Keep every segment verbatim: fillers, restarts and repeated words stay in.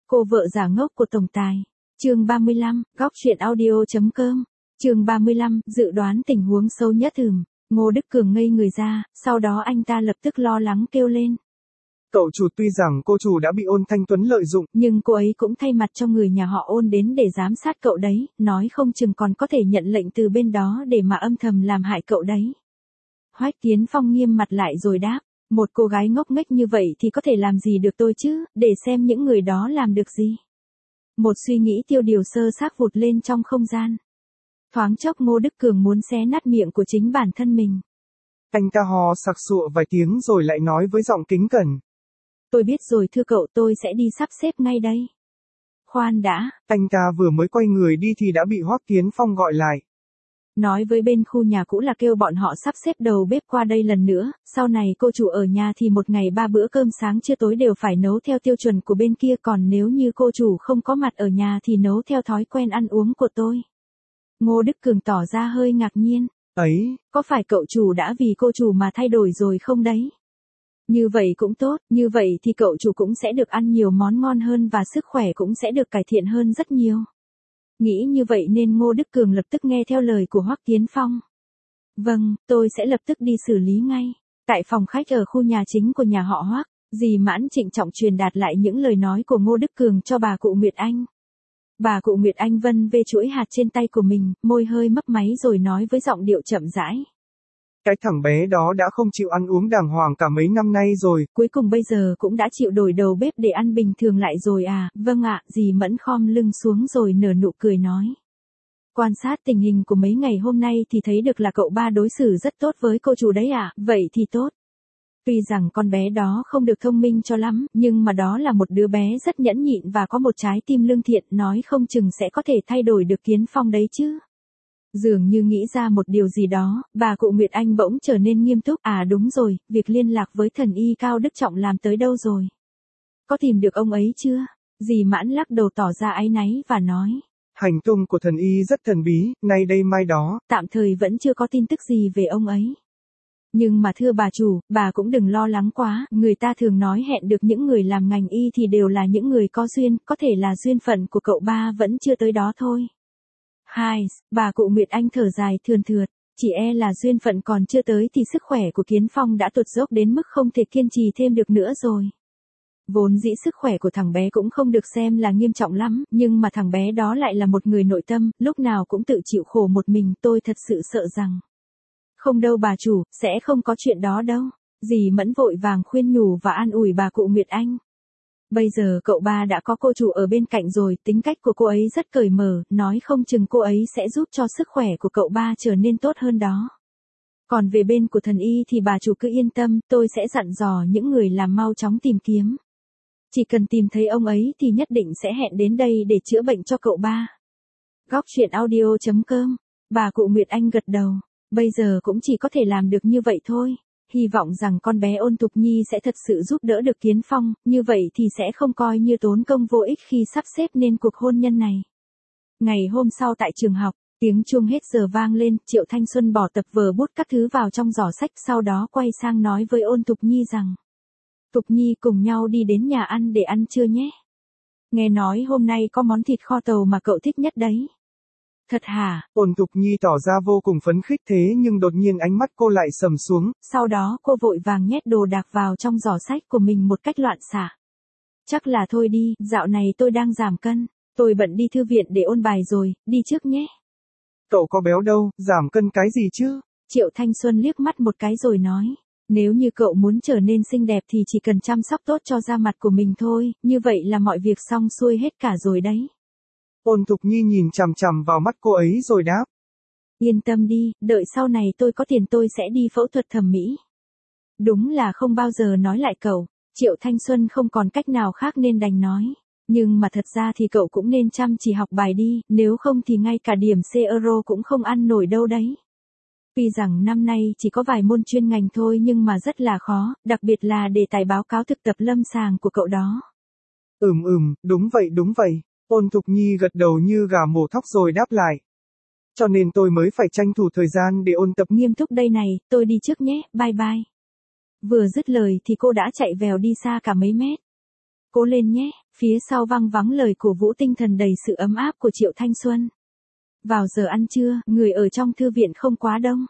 Cô vợ giả ngốc của tổng tài. Chương ba mươi lăm, góc truyện audio chấm com. Chương ba mươi lăm, dự đoán tình huống xấu nhất ừm. Ngô Đức Cường ngây người ra, sau đó anh ta lập tức lo lắng kêu lên. Cậu chủ, tuy rằng cô chủ đã bị Ôn Thanh Tuấn lợi dụng, nhưng cô ấy cũng thay mặt cho người nhà họ Ôn đến để giám sát cậu đấy, nói không chừng còn có thể nhận lệnh từ bên đó để mà âm thầm làm hại cậu đấy. Hoắc Kiến Phong nghiêm mặt lại rồi đáp, một cô gái ngốc nghếch như vậy thì có thể làm gì được tôi chứ, để xem những người đó làm được gì. Một suy nghĩ tiêu điều sơ xác vụt lên trong không gian. Thoáng chốc Ngô Đức Cường muốn xé nát miệng của chính bản thân mình. Anh ta hò sặc sụa vài tiếng rồi lại nói với giọng kính cẩn. Tôi biết rồi thưa cậu, tôi sẽ đi sắp xếp ngay đây. Khoan đã. Anh ta vừa mới quay người đi thì đã bị Hoắc Kiến Phong gọi lại. Nói với bên khu nhà cũ là kêu bọn họ sắp xếp đầu bếp qua đây lần nữa, sau này cô chủ ở nhà thì một ngày ba bữa cơm sáng trưa tối đều phải nấu theo tiêu chuẩn của bên kia, còn nếu như cô chủ không có mặt ở nhà thì nấu theo thói quen ăn uống của tôi. Ngô Đức Cường tỏ ra hơi ngạc nhiên. Ấy, có phải cậu chủ đã vì cô chủ mà thay đổi rồi không đấy? Như vậy cũng tốt, như vậy thì cậu chủ cũng sẽ được ăn nhiều món ngon hơn và sức khỏe cũng sẽ được cải thiện hơn rất nhiều. Nghĩ như vậy nên Ngô Đức Cường lập tức nghe theo lời của Hoắc Kiến Phong. Vâng, tôi sẽ lập tức đi xử lý ngay. Tại phòng khách ở khu nhà chính của nhà họ Hoắc, dì Mãn trịnh trọng truyền đạt lại những lời nói của Ngô Đức Cường cho bà cụ Nguyệt Anh. Bà cụ Nguyệt Anh vân vê chuỗi hạt trên tay của mình, môi hơi mấp máy rồi nói với giọng điệu chậm rãi. Cái thằng bé đó đã không chịu ăn uống đàng hoàng cả mấy năm nay rồi. Cuối cùng bây giờ cũng đã chịu đổi đầu bếp để ăn bình thường lại rồi à? Vâng ạ, dì Mẫn khom lưng xuống rồi nở nụ cười nói. Quan sát tình hình của mấy ngày hôm nay thì thấy được là cậu ba đối xử rất tốt với cô chủ đấy à? Vậy thì tốt. Tuy rằng con bé đó không được thông minh cho lắm, nhưng mà đó là một đứa bé rất nhẫn nhịn và có một trái tim lương thiện, nói không chừng sẽ có thể thay đổi được Kiến Phong đấy chứ. Dường như nghĩ ra một điều gì đó, bà cụ Nguyệt Anh bỗng trở nên nghiêm túc. À đúng rồi, việc liên lạc với thần y Cao Đức Trọng làm tới đâu rồi? Có tìm được ông ấy chưa? Dì Mãn lắc đầu tỏ ra áy náy và nói. Hành tung của thần y rất thần bí, nay đây mai đó. Tạm thời vẫn chưa có tin tức gì về ông ấy. Nhưng mà thưa bà chủ, bà cũng đừng lo lắng quá, người ta thường nói hẹn được những người làm ngành y thì đều là những người có duyên, có thể là duyên phận của cậu ba vẫn chưa tới đó thôi. Hai, bà cụ Nguyệt Anh thở dài thườn thượt, chỉ e là duyên phận còn chưa tới thì sức khỏe của Kiến Phong đã tụt dốc đến mức không thể kiên trì thêm được nữa rồi. Vốn dĩ sức khỏe của thằng bé cũng không được xem là nghiêm trọng lắm, nhưng mà thằng bé đó lại là một người nội tâm, lúc nào cũng tự chịu khổ một mình, tôi thật sự sợ rằng. Không đâu bà chủ, sẽ không có chuyện đó đâu. Dì Mẫn vội vàng khuyên nhủ và an ủi bà cụ Nguyệt Anh. Bây giờ cậu ba đã có cô chủ ở bên cạnh rồi, tính cách của cô ấy rất cởi mở, nói không chừng cô ấy sẽ giúp cho sức khỏe của cậu ba trở nên tốt hơn đó. Còn về bên của thần y thì bà chủ cứ yên tâm, tôi sẽ dặn dò những người làm mau chóng tìm kiếm. Chỉ cần tìm thấy ông ấy thì nhất định sẽ hẹn đến đây để chữa bệnh cho cậu ba. Góc truyện audio chấm com. Bà cụ Nguyệt Anh gật đầu. Bây giờ cũng chỉ có thể làm được như vậy thôi. Hy vọng rằng con bé Ôn Thục Nhi sẽ thật sự giúp đỡ được Kiến Phong, như vậy thì sẽ không coi như tốn công vô ích khi sắp xếp nên cuộc hôn nhân này. Ngày hôm sau tại trường học, tiếng chuông hết giờ vang lên, Triệu Thanh Xuân bỏ tập vở bút các thứ vào trong giỏ sách, sau đó quay sang nói với Ôn Thục Nhi rằng. Thục Nhi cùng nhau đi đến nhà ăn để ăn trưa nhé. Nghe nói hôm nay có món thịt kho tàu mà cậu thích nhất đấy. Thật hả? Ôn Thục Nhi tỏ ra vô cùng phấn khích thế nhưng đột nhiên ánh mắt cô lại sầm xuống. Sau đó cô vội vàng nhét đồ đạc vào trong giỏ sách của mình một cách loạn xạ. Chắc là thôi đi, dạo này tôi đang giảm cân, tôi bận đi thư viện để ôn bài rồi, đi trước nhé. Cậu có béo đâu, giảm cân cái gì chứ? Triệu Thanh Xuân liếc mắt một cái rồi nói. Nếu như cậu muốn trở nên xinh đẹp thì chỉ cần chăm sóc tốt cho da mặt của mình thôi, như vậy là mọi việc xong xuôi hết cả rồi đấy. Ôn Thục Nhi nhìn chằm chằm vào mắt cô ấy rồi đáp. Yên tâm đi, đợi sau này tôi có tiền tôi sẽ đi phẫu thuật thẩm mỹ. Đúng là không bao giờ nói lại cậu, Triệu Thanh Xuân không còn cách nào khác nên đành nói. Nhưng mà thật ra thì cậu cũng nên chăm chỉ học bài đi, nếu không thì ngay cả điểm C euro cũng không ăn nổi đâu đấy. Tuy rằng năm nay chỉ có vài môn chuyên ngành thôi nhưng mà rất là khó, đặc biệt là đề tài báo cáo thực tập lâm sàng của cậu đó. Ừm ừm, đúng vậy đúng vậy. Ôn Thục Nhi gật đầu như gà mổ thóc rồi đáp lại. Cho nên tôi mới phải tranh thủ thời gian để ôn tập. Nghiêm túc đây này, tôi đi trước nhé, bye bye. Vừa dứt lời thì cô đã chạy vèo đi xa cả mấy mét. Cố lên nhé, phía sau vang vắng lời cổ vũ tinh thần đầy sự ấm áp của Triệu Thanh Xuân. Vào giờ ăn trưa, người ở trong thư viện không quá đông.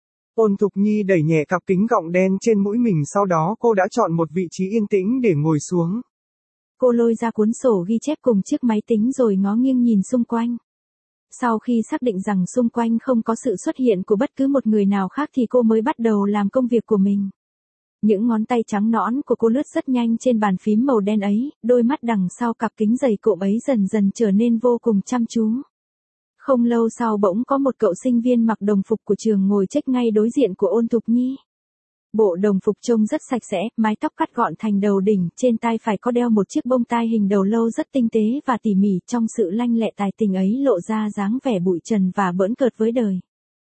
Ôn Thục Nhi đẩy nhẹ cặp kính gọng đen trên mũi mình, sau đó cô đã chọn một vị trí yên tĩnh để ngồi xuống. Cô lôi ra cuốn sổ ghi chép cùng chiếc máy tính rồi ngó nghiêng nhìn xung quanh. Sau khi xác định rằng xung quanh không có sự xuất hiện của bất cứ một người nào khác thì cô mới bắt đầu làm công việc của mình. Những ngón tay trắng nõn của cô lướt rất nhanh trên bàn phím màu đen ấy, đôi mắt đằng sau cặp kính dày cộm ấy dần dần trở nên vô cùng chăm chú. Không lâu sau bỗng có một cậu sinh viên mặc đồng phục của trường ngồi chếch ngay đối diện của Ôn Thục Nhi. Bộ đồng phục trông rất sạch sẽ, mái tóc cắt gọn thành đầu đỉnh, trên tai phải có đeo một chiếc bông tai hình đầu lâu rất tinh tế và tỉ mỉ, trong sự lanh lẹ tài tình ấy lộ ra dáng vẻ bụi trần và bỡn cợt với đời.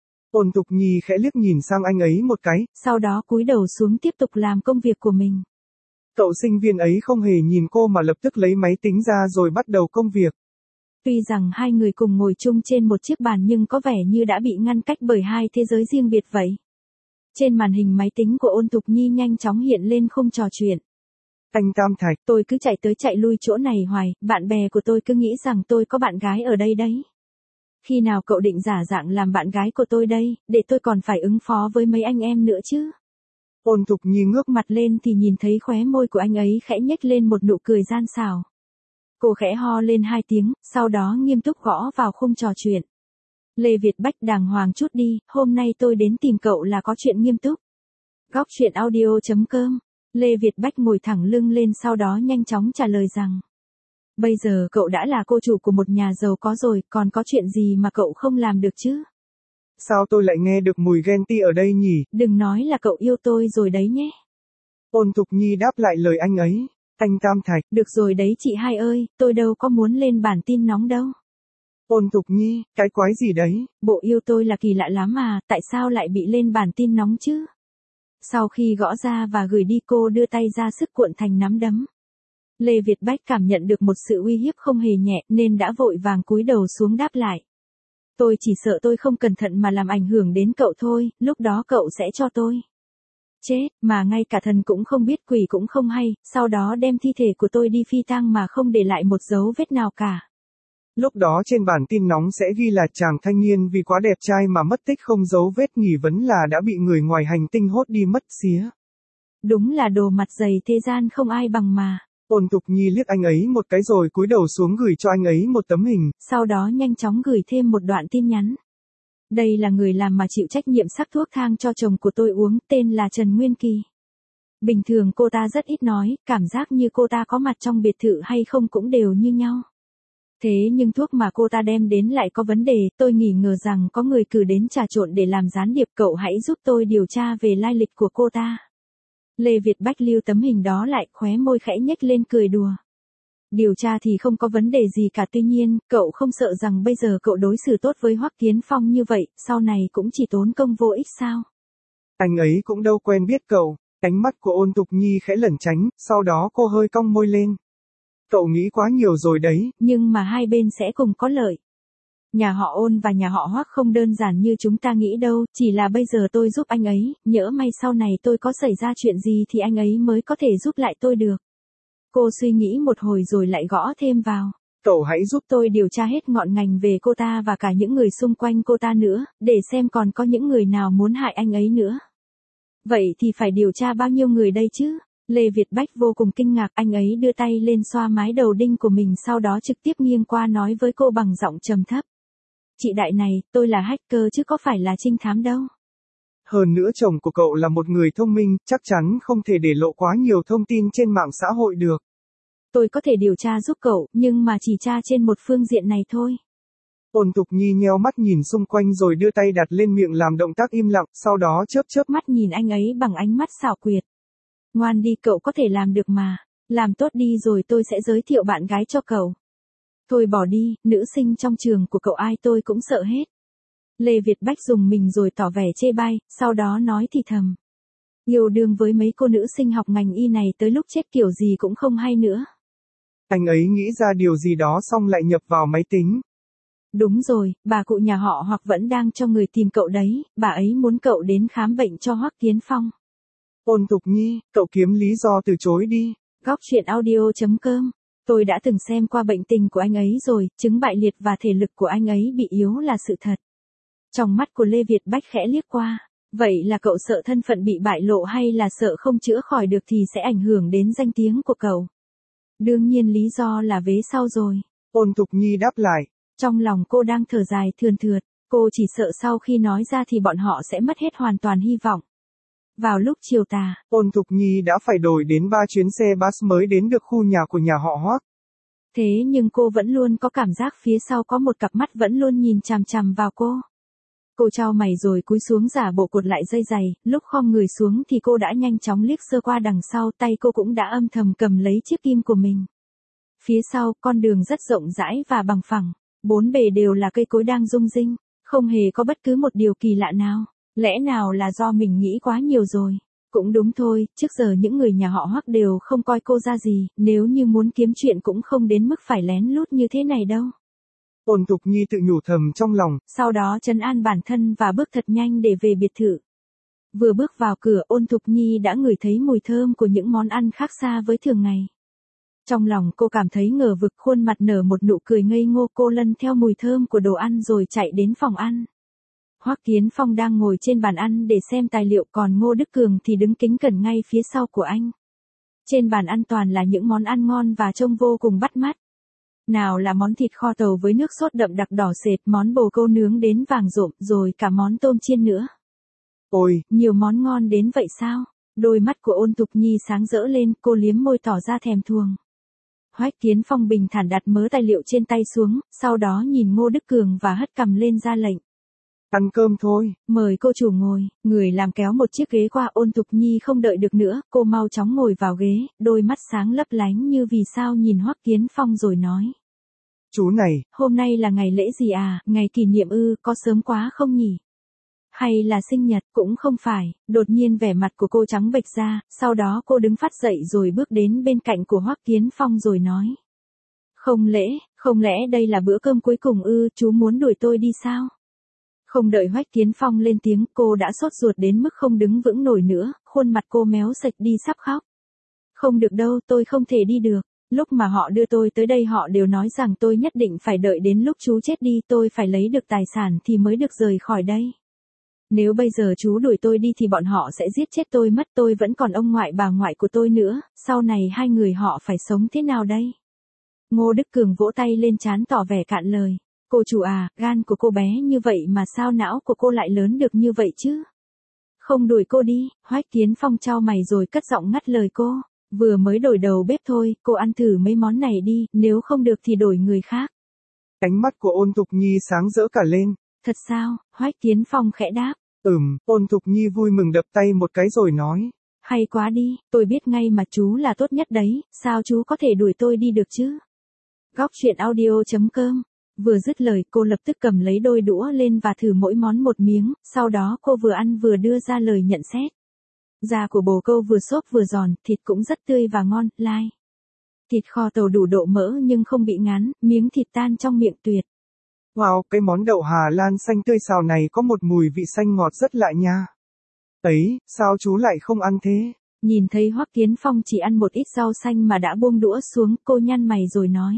Ôn Thục Nhi khẽ liếc nhìn sang anh ấy một cái, sau đó cúi đầu xuống tiếp tục làm công việc của mình. Cậu sinh viên ấy không hề nhìn cô mà lập tức lấy máy tính ra rồi bắt đầu công việc. Tuy rằng hai người cùng ngồi chung trên một chiếc bàn nhưng có vẻ như đã bị ngăn cách bởi hai thế giới riêng biệt vậy. Trên màn hình máy tính của Ôn Thục Nhi nhanh chóng hiện lên khung trò chuyện. Anh Tam Thạch, tôi cứ chạy tới chạy lui chỗ này hoài, bạn bè của tôi cứ nghĩ rằng tôi có bạn gái ở đây đấy. Khi nào cậu định giả dạng làm bạn gái của tôi đây, để tôi còn phải ứng phó với mấy anh em nữa chứ? Ôn Thục Nhi ngước mặt lên thì nhìn thấy khóe môi của anh ấy khẽ nhếch lên một nụ cười gian xảo. Cô khẽ ho lên hai tiếng, sau đó nghiêm túc gõ vào khung trò chuyện. Lê Việt Bách, đàng hoàng chút đi, hôm nay tôi đến tìm cậu là có chuyện nghiêm túc. Góc chuyện audio chấm com. Lê Việt Bách ngồi thẳng lưng lên sau đó nhanh chóng trả lời rằng. Bây giờ cậu đã là cô chủ của một nhà giàu có rồi, còn có chuyện gì mà cậu không làm được chứ? Sao tôi lại nghe được mùi ghen ti ở đây nhỉ? Đừng nói là cậu yêu tôi rồi đấy nhé. Ôn Thục Nhi đáp lại lời anh ấy. Anh Tam Thạch. Được rồi đấy chị hai ơi, tôi đâu có muốn lên bản tin nóng đâu. Ôn Thục Nhi, cái quái gì đấy? Bộ yêu tôi là kỳ lạ lắm mà, tại sao lại bị lên bản tin nóng chứ? Sau khi gõ ra và gửi đi cô đưa tay ra sức cuộn thành nắm đấm. Lê Việt Bách cảm nhận được một sự uy hiếp không hề nhẹ nên đã vội vàng cúi đầu xuống đáp lại. Tôi chỉ sợ tôi không cẩn thận mà làm ảnh hưởng đến cậu thôi, lúc đó cậu sẽ cho tôi. Chết, mà ngay cả thần cũng không biết quỷ cũng không hay, sau đó đem thi thể của tôi đi phi tang mà không để lại một dấu vết nào cả. Lúc đó trên bản tin nóng sẽ ghi là chàng thanh niên vì quá đẹp trai mà mất tích không dấu vết, nghi vấn là đã bị người ngoài hành tinh hốt đi mất xía. Đúng là đồ mặt dày thế gian không ai bằng mà. Ôn Thục Nhi liếc anh ấy một cái rồi cúi đầu xuống gửi cho anh ấy một tấm hình. Sau đó nhanh chóng gửi thêm một đoạn tin nhắn. Đây là người làm mà chịu trách nhiệm sắc thuốc thang cho chồng của tôi uống, tên là Trần Nguyên Kỳ. Bình thường cô ta rất ít nói, cảm giác như cô ta có mặt trong biệt thự hay không cũng đều như nhau. Thế nhưng thuốc mà cô ta đem đến lại có vấn đề, tôi nghi ngờ rằng có người cử đến trà trộn để làm gián điệp, cậu hãy giúp tôi điều tra về lai lịch của cô ta. Lê Việt Bách lưu tấm hình đó lại, khóe môi khẽ nhếch lên cười đùa. Điều tra thì không có vấn đề gì cả, tuy nhiên, cậu không sợ rằng bây giờ cậu đối xử tốt với Hoắc Kiến Phong như vậy, sau này cũng chỉ tốn công vô ích sao? Anh ấy cũng đâu quen biết cậu. Ánh mắt của Ôn Thục Nhi khẽ lẩn tránh, sau đó cô hơi cong môi lên. Cậu nghĩ quá nhiều rồi đấy. Nhưng mà hai bên sẽ cùng có lợi. Nhà họ Ôn và nhà họ Hoắc không đơn giản như chúng ta nghĩ đâu, chỉ là bây giờ tôi giúp anh ấy, nhỡ may sau này tôi có xảy ra chuyện gì thì anh ấy mới có thể giúp lại tôi được. Cô suy nghĩ một hồi rồi lại gõ thêm vào. Cậu hãy giúp tôi điều tra hết ngọn ngành về cô ta và cả những người xung quanh cô ta nữa, để xem còn có những người nào muốn hại anh ấy nữa. Vậy thì phải điều tra bao nhiêu người đây chứ? Lê Việt Bách vô cùng kinh ngạc, anh ấy đưa tay lên xoa mái đầu đinh của mình, sau đó trực tiếp nghiêng qua nói với cô bằng giọng trầm thấp. Chị đại này, tôi là hacker chứ có phải là trinh thám đâu. Hơn nữa chồng của cậu là một người thông minh, chắc chắn không thể để lộ quá nhiều thông tin trên mạng xã hội được. Tôi có thể điều tra giúp cậu, nhưng mà chỉ tra trên một phương diện này thôi. Ôn Thục Nhi nheo mắt nhìn xung quanh rồi đưa tay đặt lên miệng làm động tác im lặng, sau đó chớp chớp mắt nhìn anh ấy bằng ánh mắt xảo quyệt. Ngoan đi, cậu có thể làm được mà. Làm tốt đi rồi tôi sẽ giới thiệu bạn gái cho cậu. Thôi bỏ đi, nữ sinh trong trường của cậu ai tôi cũng sợ hết. Lê Việt Bách dùng mình rồi tỏ vẻ chê bai, sau đó nói thì thầm. Yêu đương với mấy cô nữ sinh học ngành y này tới lúc chết kiểu gì cũng không hay nữa. Anh ấy nghĩ ra điều gì đó xong lại nhập vào máy tính. Đúng rồi, bà cụ nhà họ Hoặc vẫn đang cho người tìm cậu đấy, bà ấy muốn cậu đến khám bệnh cho Hoắc Kiến Phong. Ôn Thục Nhi, cậu kiếm lý do từ chối đi. Góc truyện audio.com. Tôi đã từng xem qua bệnh tình của anh ấy rồi, chứng bại liệt và thể lực của anh ấy bị yếu là sự thật. Trong mắt của Lê Việt Bách khẽ liếc qua. Vậy là cậu sợ thân phận bị bại lộ hay là sợ không chữa khỏi được thì sẽ ảnh hưởng đến danh tiếng của cậu? Đương nhiên lý do là vế sau rồi. Ôn Thục Nhi đáp lại. Trong lòng cô đang thở dài thườn thượt, cô chỉ sợ sau khi nói ra thì bọn họ sẽ mất hết hoàn toàn hy vọng. Vào lúc chiều tà, Ôn Thục Nhi đã phải đổi đến ba chuyến xe bus mới đến được khu nhà của nhà họ Hoắc. Thế nhưng cô vẫn luôn có cảm giác phía sau có một cặp mắt vẫn luôn nhìn chằm chằm vào cô. Cô chau mày rồi cúi xuống giả bộ cột lại dây giày, lúc khom người xuống thì cô đã nhanh chóng liếc sơ qua đằng sau, tay cô cũng đã âm thầm cầm lấy chiếc kim của mình. Phía sau, con đường rất rộng rãi và bằng phẳng, bốn bề đều là cây cối đang rung rinh, không hề có bất cứ một điều kỳ lạ nào. Lẽ nào là do mình nghĩ quá nhiều rồi? Cũng đúng thôi, trước giờ những người nhà họ Hoắc đều không coi cô ra gì, nếu như muốn kiếm chuyện cũng không đến mức phải lén lút như thế này đâu. Ôn Thục Nhi tự nhủ thầm trong lòng. Sau đó trấn an bản thân và bước thật nhanh để về biệt thự. Vừa bước vào cửa, Ôn Thục Nhi đã ngửi thấy mùi thơm của những món ăn khác xa với thường ngày. Trong lòng cô cảm thấy ngờ vực, khuôn mặt nở một nụ cười ngây ngô, cô lân theo mùi thơm của đồ ăn rồi chạy đến phòng ăn. Hoắc Kiến Phong đang ngồi trên bàn ăn để xem tài liệu, còn Ngô Đức Cường thì đứng kính cẩn ngay phía sau của anh. Trên bàn ăn toàn là những món ăn ngon và trông vô cùng bắt mắt. Nào là món thịt kho tàu với nước sốt đậm đặc đỏ sệt, món bồ câu nướng đến vàng rộm, rồi cả món tôm chiên nữa. Ôi, nhiều món ngon đến vậy sao? Đôi mắt của Ôn Thục Nhi sáng rỡ lên, cô liếm môi tỏ ra thèm thuồng. Hoắc Kiến Phong bình thản đặt mớ tài liệu trên tay xuống, sau đó nhìn Ngô Đức Cường và hất cằm lên ra lệnh. Ăn cơm thôi. Mời cô chủ ngồi. Người làm kéo một chiếc ghế qua, Ôn Thục Nhi không đợi được nữa, cô mau chóng ngồi vào ghế, đôi mắt sáng lấp lánh như vì sao nhìn Hoắc Kiến Phong rồi nói. Chú này, hôm nay là ngày lễ gì à, ngày kỷ niệm ư, có sớm quá không nhỉ? Hay là sinh nhật, cũng không phải. Đột nhiên vẻ mặt của cô trắng bệch ra, sau đó cô đứng phát dậy rồi bước đến bên cạnh của Hoắc Kiến Phong rồi nói. Không lễ, không lẽ đây là bữa cơm cuối cùng ư, chú muốn đuổi tôi đi sao? Không đợi Hoắc Kiến Phong lên tiếng, cô đã sốt ruột đến mức không đứng vững nổi nữa, khuôn mặt cô méo sạch đi sắp khóc. Không được đâu, tôi không thể đi được. Lúc mà họ đưa tôi tới đây họ đều nói rằng tôi nhất định phải đợi đến lúc chú chết đi, tôi phải lấy được tài sản thì mới được rời khỏi đây. Nếu bây giờ chú đuổi tôi đi thì bọn họ sẽ giết chết tôi mất, tôi vẫn còn ông ngoại bà ngoại của tôi nữa, sau này hai người họ phải sống thế nào đây? Ngô Đức Cường vỗ tay lên trán tỏ vẻ cạn lời. Cô chủ à, gan của cô bé như vậy mà sao não của cô lại lớn được như vậy chứ? Không đuổi cô đi. Hoắc Kiến Phong chau mày rồi cất giọng ngắt lời cô. Vừa mới đổi đầu bếp thôi, cô ăn thử mấy món này đi, nếu không được thì đổi người khác. Ánh mắt của Ôn Thục Nhi sáng rỡ cả lên. Thật sao? Hoắc Kiến Phong khẽ đáp. Ừm, Ôn Thục Nhi vui mừng đập tay một cái rồi nói. Hay quá đi, tôi biết ngay mà chú là tốt nhất đấy, sao chú có thể đuổi tôi đi được chứ? Góc truyện audio.com. Vừa dứt lời, cô lập tức cầm lấy đôi đũa lên và thử mỗi món một miếng, sau đó cô vừa ăn vừa đưa ra lời nhận xét. Da của bồ câu vừa xốp vừa giòn, thịt cũng rất tươi và ngon, lai. Thịt kho tàu đủ độ mỡ nhưng không bị ngán, miếng thịt tan trong miệng tuyệt. Wow, cái món đậu Hà Lan xanh tươi xào này có một mùi vị xanh ngọt rất lạ nha. Ấy, sao chú lại không ăn thế? Nhìn thấy Hoắc Kiến Phong chỉ ăn một ít rau xanh mà đã buông đũa xuống, cô nhăn mày rồi nói.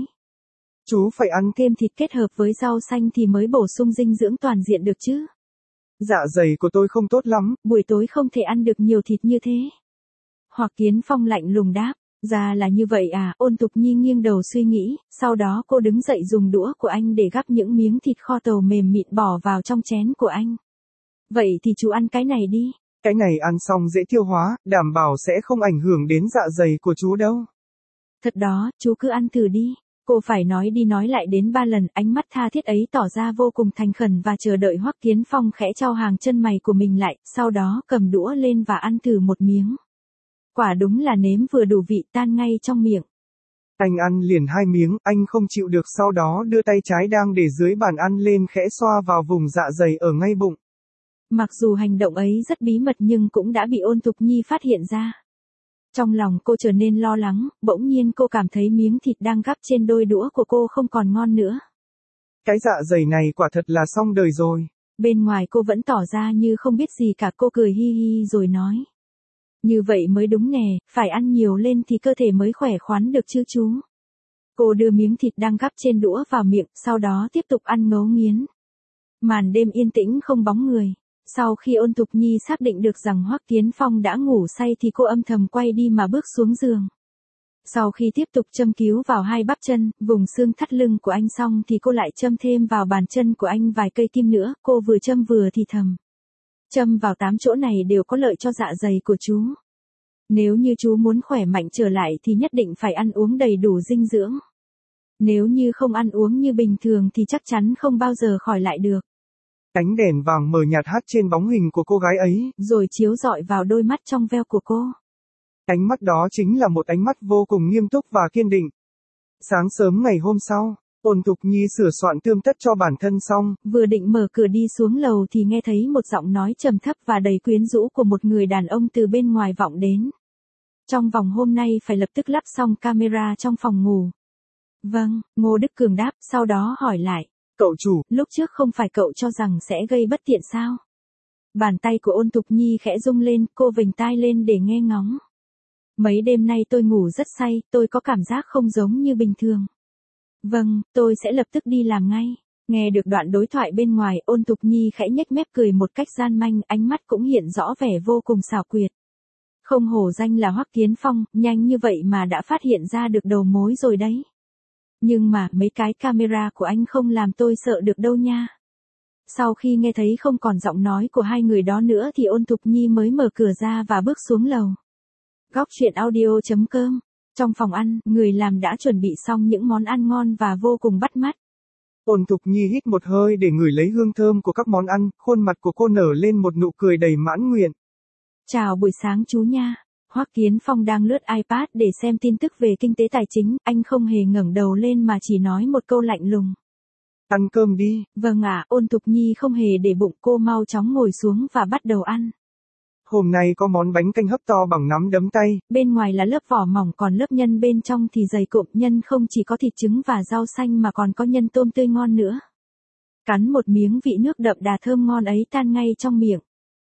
Chú phải ăn thêm thịt kết hợp với rau xanh thì mới bổ sung dinh dưỡng toàn diện được chứ. Dạ dày của tôi không tốt lắm. Buổi tối không thể ăn được nhiều thịt như thế. Hoắc Kiến Phong lạnh lùng đáp. Ra là như vậy à, Ôn Thục Nhi nghiêng đầu suy nghĩ, sau đó cô đứng dậy dùng đũa của anh để gắp những miếng thịt kho tàu mềm mịn bỏ vào trong chén của anh. Vậy thì chú ăn cái này đi. Cái này ăn xong dễ tiêu hóa, đảm bảo sẽ không ảnh hưởng đến dạ dày của chú đâu. Thật đó, chú cứ ăn thử đi. Cô phải nói đi nói lại đến ba lần, ánh mắt tha thiết ấy tỏ ra vô cùng thành khẩn và chờ đợi Hoắc Kiến Phong khẽ chau hàng chân mày của mình lại, sau đó cầm đũa lên và ăn thử một miếng. Quả đúng là nếm vừa đủ vị tan ngay trong miệng. Anh ăn liền hai miếng, anh không chịu được, sau đó đưa tay trái đang để dưới bàn ăn lên khẽ xoa vào vùng dạ dày ở ngay bụng. Mặc dù hành động ấy rất bí mật nhưng cũng đã bị Ôn Thục Nhi phát hiện ra. Trong lòng cô trở nên lo lắng, bỗng nhiên cô cảm thấy miếng thịt đang gắp trên đôi đũa của cô không còn ngon nữa. Cái dạ dày này quả thật là xong đời rồi. Bên ngoài cô vẫn tỏ ra như không biết gì cả, cô cười hi hi rồi nói. Như vậy mới đúng nè, phải ăn nhiều lên thì cơ thể mới khỏe khoắn được chứ chú. Cô đưa miếng thịt đang gắp trên đũa vào miệng, sau đó tiếp tục ăn ngấu nghiến. Màn đêm yên tĩnh không bóng người. Sau khi Ôn Thục Nhi xác định được rằng Hoắc Kiến Phong đã ngủ say thì cô âm thầm quay đi mà bước xuống giường. Sau khi tiếp tục châm cứu vào hai bắp chân, vùng xương thắt lưng của anh xong thì cô lại châm thêm vào bàn chân của anh vài cây kim nữa, cô vừa châm vừa thì thầm. Châm vào tám chỗ này đều có lợi cho dạ dày của chú. Nếu như chú muốn khỏe mạnh trở lại thì nhất định phải ăn uống đầy đủ dinh dưỡng. Nếu như không ăn uống như bình thường thì chắc chắn không bao giờ khỏi lại được. Ánh đèn vàng mờ nhạt hắt trên bóng hình của cô gái ấy, rồi chiếu rọi vào đôi mắt trong veo của cô. Ánh mắt đó chính là một ánh mắt vô cùng nghiêm túc và kiên định. Sáng sớm ngày hôm sau, Ôn Thục Nhi sửa soạn tươm tất cho bản thân xong, vừa định mở cửa đi xuống lầu thì nghe thấy một giọng nói trầm thấp và đầy quyến rũ của một người đàn ông từ bên ngoài vọng đến. Trong vòng hôm nay phải lập tức lắp xong camera trong phòng ngủ. Vâng, Ngô Đức Cường đáp, sau đó hỏi lại. Cậu chủ, lúc trước không phải cậu cho rằng sẽ gây bất tiện sao? Bàn tay của Ôn Thục Nhi khẽ rung lên, cô vểnh tai lên để nghe ngóng. Mấy đêm nay tôi ngủ rất say, tôi có cảm giác không giống như bình thường. Vâng, tôi sẽ lập tức đi làm ngay. Nghe được đoạn đối thoại bên ngoài, Ôn Thục Nhi khẽ nhếch mép cười một cách gian manh, ánh mắt cũng hiện rõ vẻ vô cùng xảo quyệt. Không hổ danh là Hoắc Kiến Phong, nhanh như vậy mà đã phát hiện ra được đầu mối rồi đấy. Nhưng mà mấy cái camera của anh không làm tôi sợ được đâu nha. Sau khi nghe thấy không còn giọng nói của hai người đó nữa thì Ôn Thục Nhi mới mở cửa ra và bước xuống lầu. Góc truyện audio chấm com. Trong phòng ăn, người làm đã chuẩn bị xong những món ăn ngon và vô cùng bắt mắt. Ôn Thục Nhi hít một hơi để ngửi lấy hương thơm của các món ăn, khuôn mặt của cô nở lên một nụ cười đầy mãn nguyện. Chào buổi sáng chú nha. Hoắc Kiến Phong đang lướt iPad để xem tin tức về kinh tế tài chính, anh không hề ngẩng đầu lên mà chỉ nói một câu lạnh lùng. Ăn cơm đi. Vâng ạ, Ôn Thục Nhi không hề để bụng, cô mau chóng ngồi xuống và bắt đầu ăn. Hôm nay có món bánh canh hấp to bằng nắm đấm tay. Bên ngoài là lớp vỏ mỏng còn lớp nhân bên trong thì dày cộm, nhân không chỉ có thịt trứng và rau xanh mà còn có nhân tôm tươi ngon nữa. Cắn một miếng vị nước đậm đà thơm ngon ấy tan ngay trong miệng.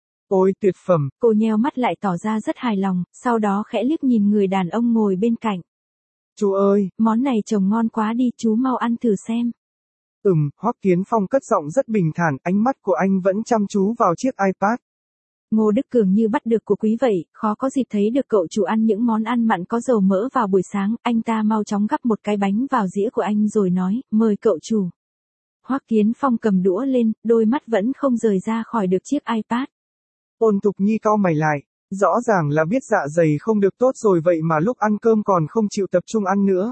Ôi tuyệt phẩm. Cô nheo mắt lại tỏ ra rất hài lòng, sau đó khẽ liếc nhìn người đàn ông ngồi bên cạnh. Chú ơi, món này trông ngon quá đi, chú mau ăn thử xem. Ừm, Hoắc Kiến Phong cất giọng rất bình thản, ánh mắt của anh vẫn chăm chú vào chiếc iPad. Ngô Đức Cường như bắt được của quý vậy, khó có dịp thấy được cậu chủ ăn những món ăn mặn có dầu mỡ vào buổi sáng, anh ta mau chóng gắp một cái bánh vào dĩa của anh rồi nói, mời cậu chủ. Hoắc Kiến Phong cầm đũa lên, đôi mắt vẫn không rời ra khỏi được chiếc iPad. Ôn Thục Nhi cau mày lại, rõ ràng là biết dạ dày không được tốt rồi vậy mà lúc ăn cơm còn không chịu tập trung ăn nữa.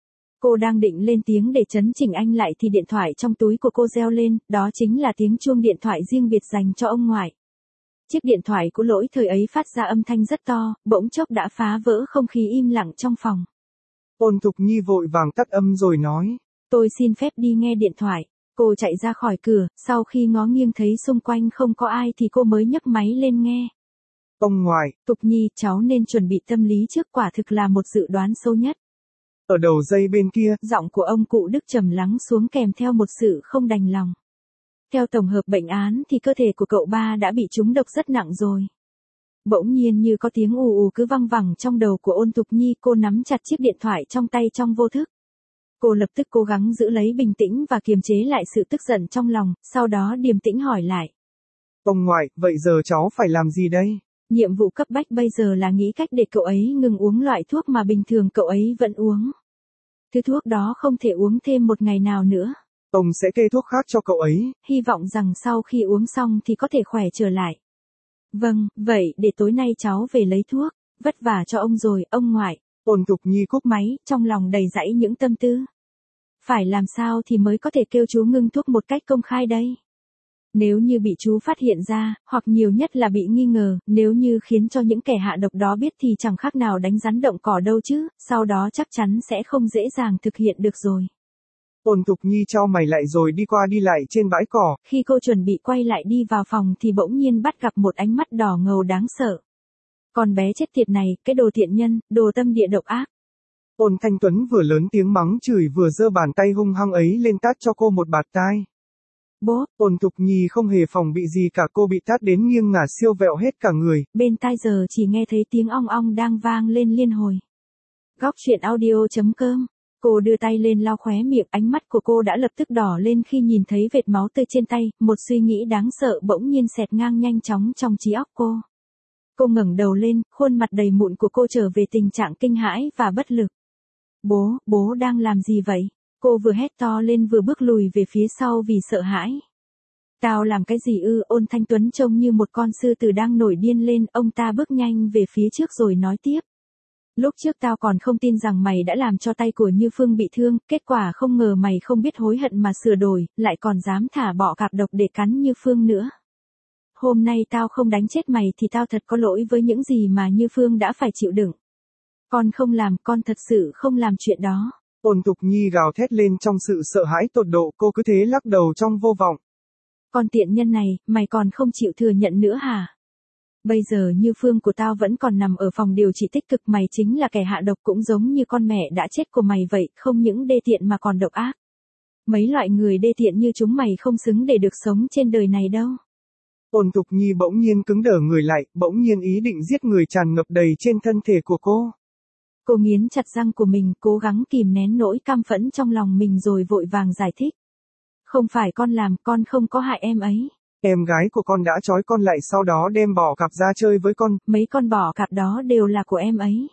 Cô đang định lên tiếng để chấn chỉnh anh lại thì điện thoại trong túi của cô reo lên, đó chính là tiếng chuông điện thoại riêng biệt dành cho ông ngoại. Chiếc điện thoại của Lỗi thời ấy phát ra âm thanh rất to, bỗng chốc đã phá vỡ không khí im lặng trong phòng. Ôn Thục Nhi vội vàng tắt âm rồi nói. Tôi xin phép đi nghe điện thoại. Cô chạy ra khỏi cửa, sau khi ngó nghiêng thấy xung quanh không có ai thì cô mới nhấc máy lên nghe. Ông ngoại. Thục Nhi, cháu nên chuẩn bị tâm lý trước, quả thực là một dự đoán sâu nhất. Ở đầu dây bên kia, giọng của ông cụ Đức trầm lắng xuống kèm theo một sự không đành lòng. Theo tổng hợp bệnh án thì cơ thể của cậu ba đã bị trúng độc rất nặng rồi. Bỗng nhiên như có tiếng ù ù cứ văng vẳng trong đầu của Ôn Thục Nhi, cô nắm chặt chiếc điện thoại trong tay trong vô thức. Cô lập tức cố gắng giữ lấy bình tĩnh và kiềm chế lại sự tức giận trong lòng, sau đó điềm tĩnh hỏi lại. Ông ngoại, vậy giờ cháu phải làm gì đây? Nhiệm vụ cấp bách bây giờ là nghĩ cách để cậu ấy ngừng uống loại thuốc mà bình thường cậu ấy vẫn uống. Thứ thuốc đó không thể uống thêm một ngày nào nữa. Ông sẽ kê thuốc khác cho cậu ấy. Hy vọng rằng sau khi uống xong thì có thể khỏe trở lại. Vâng, vậy để tối nay cháu về lấy thuốc. Vất vả cho ông rồi, ông ngoại. Ôn Thục Nhi cúp máy, trong lòng đầy dẫy những tâm tư. Phải làm sao thì mới có thể kêu chú ngưng thuốc một cách công khai đây? Nếu như bị chú phát hiện ra, hoặc nhiều nhất là bị nghi ngờ, nếu như khiến cho những kẻ hạ độc đó biết thì chẳng khác nào đánh rắn động cỏ đâu chứ, sau đó chắc chắn sẽ không dễ dàng thực hiện được rồi. Ôn Thục Nhi chau mày lại rồi đi qua đi lại trên bãi cỏ. Khi cô chuẩn bị quay lại đi vào phòng thì bỗng nhiên bắt gặp một ánh mắt đỏ ngầu đáng sợ. Con bé chết tiệt này, cái đồ thiện nhân, đồ tâm địa độc ác. Ôn Thanh Tuấn vừa lớn tiếng mắng chửi vừa giơ bàn tay hung hăng ấy lên tát cho cô một bạt tai. Bố, Ôn Thục Nhi không hề phòng bị gì cả, cô bị tát đến nghiêng ngả siêu vẹo hết cả người. bên tai giờ chỉ nghe thấy tiếng ong ong đang vang lên liên hồi. Góc truyện audio.com. Cô đưa tay lên lau khóe miệng, ánh mắt của cô đã lập tức đỏ lên khi nhìn thấy vệt máu tươi trên tay, một suy nghĩ đáng sợ bỗng nhiên xẹt ngang nhanh chóng trong trí óc cô. Cô ngẩng đầu lên, khuôn mặt đầy mụn của cô trở về tình trạng kinh hãi và bất lực. Bố, bố đang làm gì vậy? Cô vừa hét to lên vừa bước lùi về phía sau vì sợ hãi. Tao làm cái gì ư? Ôn Thanh Tuấn trông như một con sư tử đang nổi điên lên, ông ta bước nhanh về phía trước rồi nói tiếp. Lúc trước tao còn không tin rằng mày đã làm cho tay của Như Phương bị thương, kết quả không ngờ mày không biết hối hận mà sửa đổi, lại còn dám thả bọ cạp độc để cắn Như Phương nữa. Hôm nay tao không đánh chết mày thì tao thật có lỗi với những gì mà Như Phương đã phải chịu đựng. Con không làm, con thật sự không làm chuyện đó. Ôn Thục Nhi gào thét lên trong sự sợ hãi tột độ, cô cứ thế lắc đầu trong vô vọng. Con tiện nhân này, mày còn không chịu thừa nhận nữa hả? Bây giờ Như Phương của tao vẫn còn nằm ở phòng điều trị tích cực, mày chính là kẻ hạ độc cũng giống như con mẹ đã chết của mày vậy, không những đê tiện mà còn độc ác. Mấy loại người đê tiện như chúng mày không xứng để được sống trên đời này đâu. Ôn Thục Nhi bỗng nhiên cứng đờ người lại, bỗng nhiên ý định giết người tràn ngập đầy trên thân thể của cô. Cô nghiến chặt răng của mình, cố gắng kìm nén nỗi căm phẫn trong lòng mình rồi vội vàng giải thích. Không phải con làm, con không có hại em ấy. Em gái của con đã trói con lại sau đó đem bọ cạp ra chơi với con. Mấy con bọ cạp đó đều là của em ấy.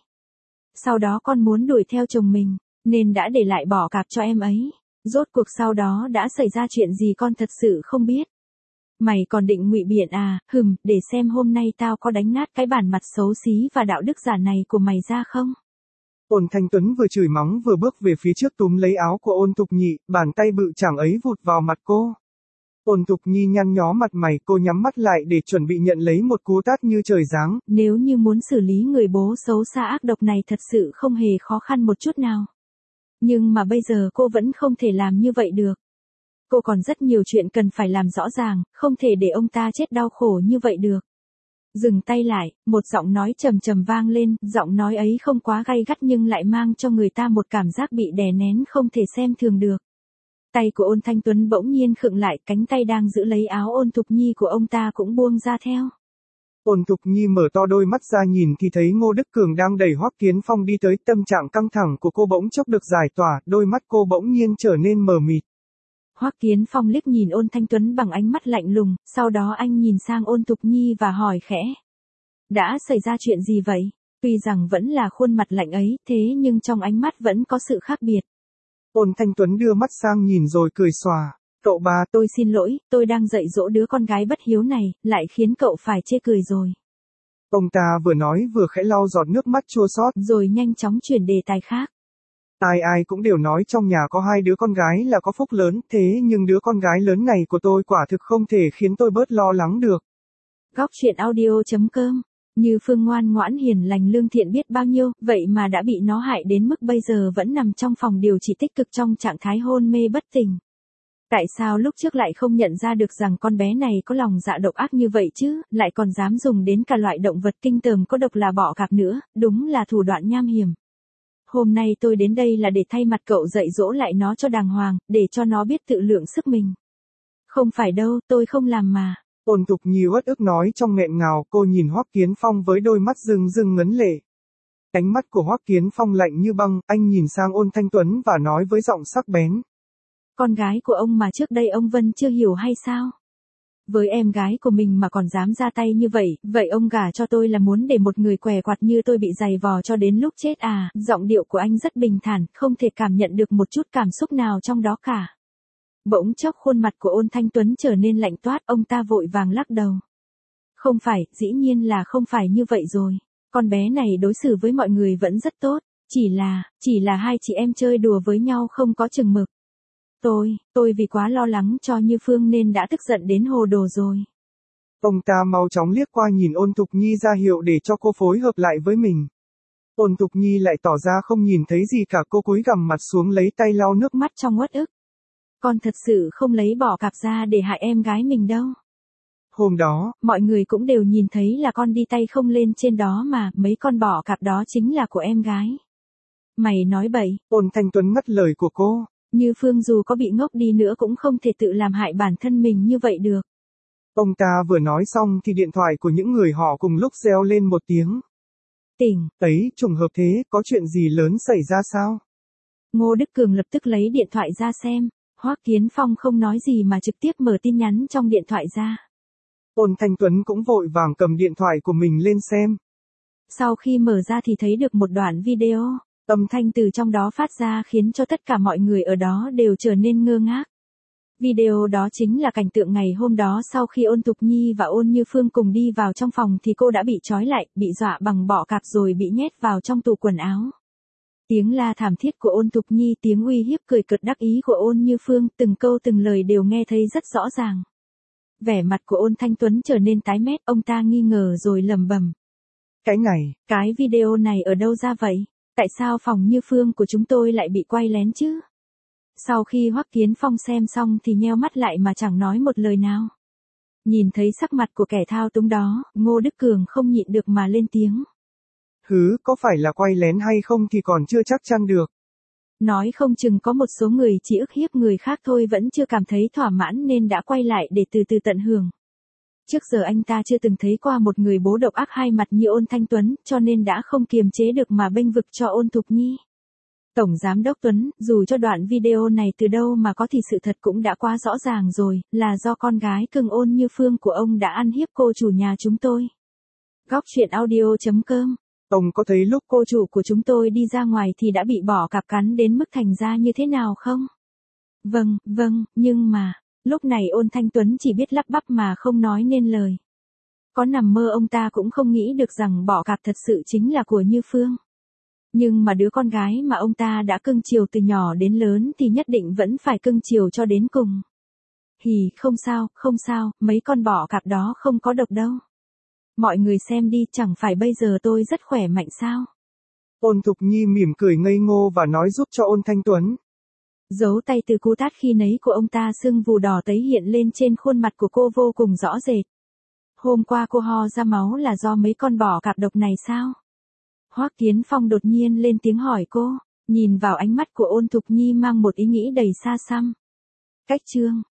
Sau đó con muốn đuổi theo chồng mình, nên đã để lại bọ cạp cho em ấy. Rốt cuộc sau đó đã xảy ra chuyện gì con thật sự không biết. Mày còn định ngụy biện à? Hừm, để xem hôm nay tao có đánh nát cái bản mặt xấu xí và đạo đức giả này của mày ra không? Ôn Thanh Tuấn vừa chửi mắng vừa bước về phía trước túm lấy áo của Ôn Thục Nhi, bàn tay bự chảng ấy vụt vào mặt cô. Ôn Thục Nhi nhăn nhó mặt mày, cô nhắm mắt lại để chuẩn bị nhận lấy một cú tát như trời giáng. Nếu như muốn xử lý người bố xấu xa ác độc này thật sự không hề khó khăn một chút nào. Nhưng mà bây giờ cô vẫn không thể làm như vậy được. Cô còn rất nhiều chuyện cần phải làm rõ ràng, không thể để ông ta chết đau khổ như vậy được. Dừng tay lại, một giọng nói trầm trầm vang lên, giọng nói ấy không quá gay gắt nhưng lại mang cho người ta một cảm giác bị đè nén không thể xem thường được. Tay của Ôn Thanh Tuấn bỗng nhiên khựng lại, cánh tay đang giữ lấy áo Ôn Thục Nhi của ông ta cũng buông ra theo. Ôn Thục Nhi mở to đôi mắt ra nhìn thì thấy Ngô Đức Cường đang đẩy Hoắc Kiến Phong đi tới, tâm trạng căng thẳng của cô bỗng chốc được giải tỏa, đôi mắt cô bỗng nhiên trở nên mờ mịt. Hoắc Kiến Phong liếc nhìn Ôn Thanh Tuấn bằng ánh mắt lạnh lùng, sau đó anh nhìn sang Ôn Thục Nhi và hỏi khẽ. Đã xảy ra chuyện gì vậy? Tuy rằng vẫn là khuôn mặt lạnh ấy, thế nhưng trong ánh mắt vẫn có sự khác biệt. Ôn Thanh Tuấn đưa mắt sang nhìn rồi cười xòa. Cậu ba, tôi xin lỗi, tôi đang dạy dỗ đứa con gái bất hiếu này, lại khiến cậu phải chê cười rồi. Ông ta vừa nói vừa khẽ lau giọt nước mắt chua xót, rồi nhanh chóng chuyển đề tài khác. Ai ai cũng đều nói trong nhà có hai đứa con gái là có phúc lớn, thế nhưng đứa con gái lớn này của tôi quả thực không thể khiến tôi bớt lo lắng được. Góc truyện audio.com. Như Phương ngoan ngoãn hiền lành lương thiện biết bao nhiêu, vậy mà đã bị nó hại đến mức bây giờ vẫn nằm trong phòng điều trị tích cực trong trạng thái hôn mê bất tỉnh. Tại sao lúc trước lại không nhận ra được rằng con bé này có lòng dạ độc ác như vậy chứ, lại còn dám dùng đến cả loại động vật kinh tởm có độc là bọ cạp nữa, đúng là thủ đoạn nham hiểm. Hôm nay tôi đến đây là để thay mặt cậu dạy dỗ lại nó cho đàng hoàng, để cho nó biết tự lượng sức mình. Không phải đâu, tôi không làm mà. Ôn Thục Nhi uất ức nói trong nghẹn ngào, cô nhìn Hoắc Kiến Phong với đôi mắt rưng rưng ngấn lệ. Ánh mắt của Hoắc Kiến Phong lạnh như băng, anh nhìn sang Ôn Thanh Tuấn và nói với giọng sắc bén. Con gái của ông mà trước đây ông Vân chưa hiểu hay sao? Với em gái của mình mà còn dám ra tay như vậy, vậy ông gả cho tôi là muốn để một người què quặt như tôi bị giày vò cho đến lúc chết à? Giọng điệu của anh rất bình thản, không thể cảm nhận được một chút cảm xúc nào trong đó cả. Bỗng chốc khuôn mặt của Ôn Thanh Tuấn trở nên lạnh toát, ông ta vội vàng lắc đầu. Không phải, dĩ nhiên là không phải như vậy rồi. Con bé này đối xử với mọi người vẫn rất tốt, chỉ là, chỉ là hai chị em chơi đùa với nhau không có chừng mực. Tôi, tôi vì quá lo lắng cho Như Phương nên đã tức giận đến hồ đồ rồi. Ông ta mau chóng liếc qua nhìn Ôn Thục Nhi ra hiệu để cho cô phối hợp lại với mình. Ôn Thục Nhi lại tỏ ra không nhìn thấy gì cả, cô cúi gằm mặt xuống lấy tay lau nước mắt trong uất ức. Con thật sự không lấy bọ cạp ra để hại em gái mình đâu. Hôm đó, mọi người cũng đều nhìn thấy là con đi tay không lên trên đó mà, mấy con bọ cạp đó chính là của em gái. Mày nói bậy. Ôn Thanh Tuấn ngắt lời của cô. Như Phương dù có bị ngốc đi nữa cũng không thể tự làm hại bản thân mình như vậy được. Ông ta vừa nói xong thì điện thoại của những người họ cùng lúc reo lên một tiếng. Tỉnh. Ấy, trùng hợp thế, có chuyện gì lớn xảy ra sao? Ngô Đức Cường lập tức lấy điện thoại ra xem. Hoắc Kiến Phong không nói gì mà trực tiếp mở tin nhắn trong điện thoại ra. Ôn Thanh Tuấn cũng vội vàng cầm điện thoại của mình lên xem. Sau khi mở ra thì thấy được một đoạn video, âm thanh từ trong đó phát ra khiến cho tất cả mọi người ở đó đều trở nên ngơ ngác. Video đó chính là cảnh tượng ngày hôm đó sau khi Ôn Thục Nhi và Ôn Như Phương cùng đi vào trong phòng thì cô đã bị trói lại, bị dọa bằng bọ cạp rồi bị nhét vào trong tủ quần áo. Tiếng la thảm thiết của Ôn Thục Nhi, tiếng uy hiếp cười cợt đắc ý của Ôn Như Phương, từng câu từng lời đều nghe thấy rất rõ ràng. Vẻ mặt của Ôn Thanh Tuấn trở nên tái mét, ông ta nghi ngờ rồi lẩm bẩm. Cái này, cái video này ở đâu ra vậy? Tại sao phòng Như Phương của chúng tôi lại bị quay lén chứ? Sau khi Hoắc Kiến Phong xem xong thì nheo mắt lại mà chẳng nói một lời nào. Nhìn thấy sắc mặt của kẻ thao túng đó, Ngô Đức Cường không nhịn được mà lên tiếng. Hứ, có phải là quay lén hay không thì còn chưa chắc chắn được. Nói không chừng có một số người chỉ ức hiếp người khác thôi vẫn chưa cảm thấy thỏa mãn nên đã quay lại để từ từ tận hưởng. Trước giờ anh ta chưa từng thấy qua một người bố độc ác hai mặt như Ôn Thanh Tuấn, cho nên đã không kiềm chế được mà bênh vực cho Ôn Thục Nhi. Tổng Giám đốc Tuấn, dù cho đoạn video này từ đâu mà có thì sự thật cũng đã quá rõ ràng rồi, là do con gái cưng Ôn Như Phương của ông đã ăn hiếp cô chủ nhà chúng tôi. Góc truyện audio chấm com. Ông có thấy lúc cô chủ của chúng tôi đi ra ngoài thì đã bị bọ cạp cắn đến mức thành ra như thế nào không? Vâng, vâng, nhưng mà, lúc này Ôn Thanh Tuấn chỉ biết lắp bắp mà không nói nên lời. Có nằm mơ ông ta cũng không nghĩ được rằng bọ cạp thật sự chính là của Như Phương. Nhưng mà đứa con gái mà ông ta đã cưng chiều từ nhỏ đến lớn thì nhất định vẫn phải cưng chiều cho đến cùng. Hì, không sao, không sao, mấy con bọ cạp đó không có độc đâu. Mọi người xem đi, chẳng phải bây giờ tôi rất khỏe mạnh sao? Ôn Thục Nhi mỉm cười ngây ngô và nói giúp cho Ôn Thanh Tuấn. Dấu tay từ cú tát khi nấy của ông ta sưng vù đỏ tấy hiện lên trên khuôn mặt của cô vô cùng rõ rệt. Hôm qua cô ho ra máu là do mấy con bọ cạp độc này sao? Hoắc Kiến Phong đột nhiên lên tiếng hỏi cô, nhìn vào ánh mắt của Ôn Thục Nhi mang một ý nghĩ đầy xa xăm. Cách chương